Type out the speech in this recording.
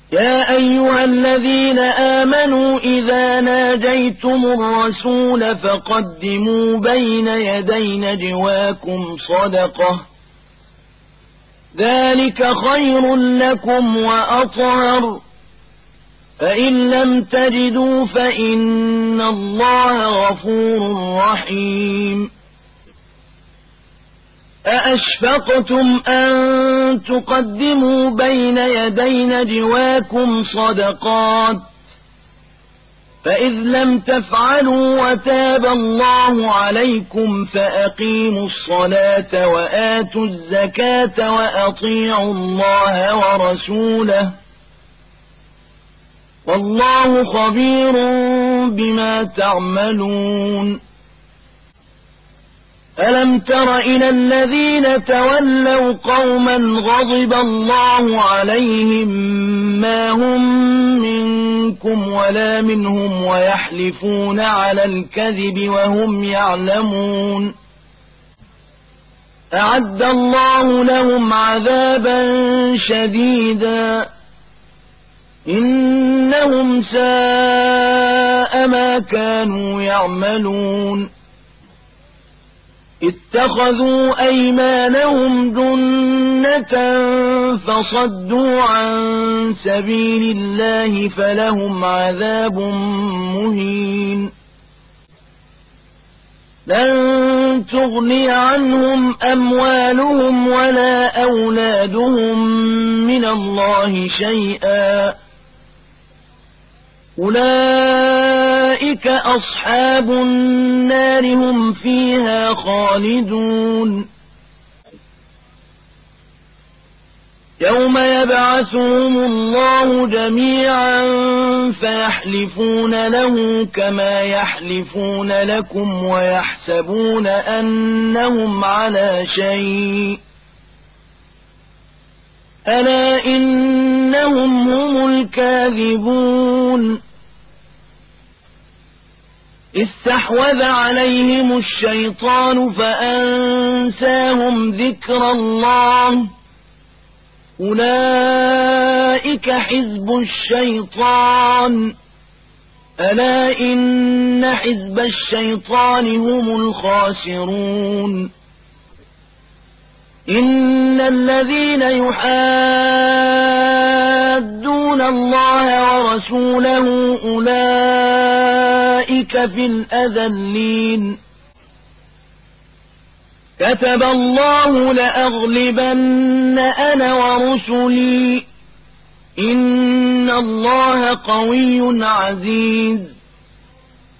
يا أيها الذين آمنوا إذا ناجيتم الرسول فقدموا بين يدي نجواكم صدقة ذلك خير لكم وأطهر فإن لم تجدوا فإن الله غفور رحيم أأشفقتم أن تقدموا بين يدي نجواكم صدقات فإذ لم تفعلوا وتاب الله عليكم فأقيموا الصلاة وآتوا الزكاة وأطيعوا الله ورسوله والله خبير بما تعملون ألم تر إلى الذين تولوا قوما غضب الله عليهم ما هم منكم ولا منهم ويحلفون على الكذب وهم يعلمون أعد الله لهم عذابا شديدا إنهم ساء ما كانوا يعملون اتخذوا أيمانهم جنة فصدوا عن سبيل الله فلهم عذاب مهين لن تغني عنهم أموالهم ولا أولادهم من الله شيئا أولئك أصحاب النار هم فيها خالدون يوم يبعثهم الله جميعا فيحلفون له كما يحلفون لكم ويحسبون أنهم على شيء ألا إنهم هم الكاذبون استحوذ عليهم الشيطان فأنساهم ذكر الله أولئك حزب الشيطان ألا إن حزب الشيطان هم الخاسرون إن الذين يحادون الله ورسوله أولئك في الأذلين كتب الله لأغلبن أنا ورسلي إن الله قوي عزيز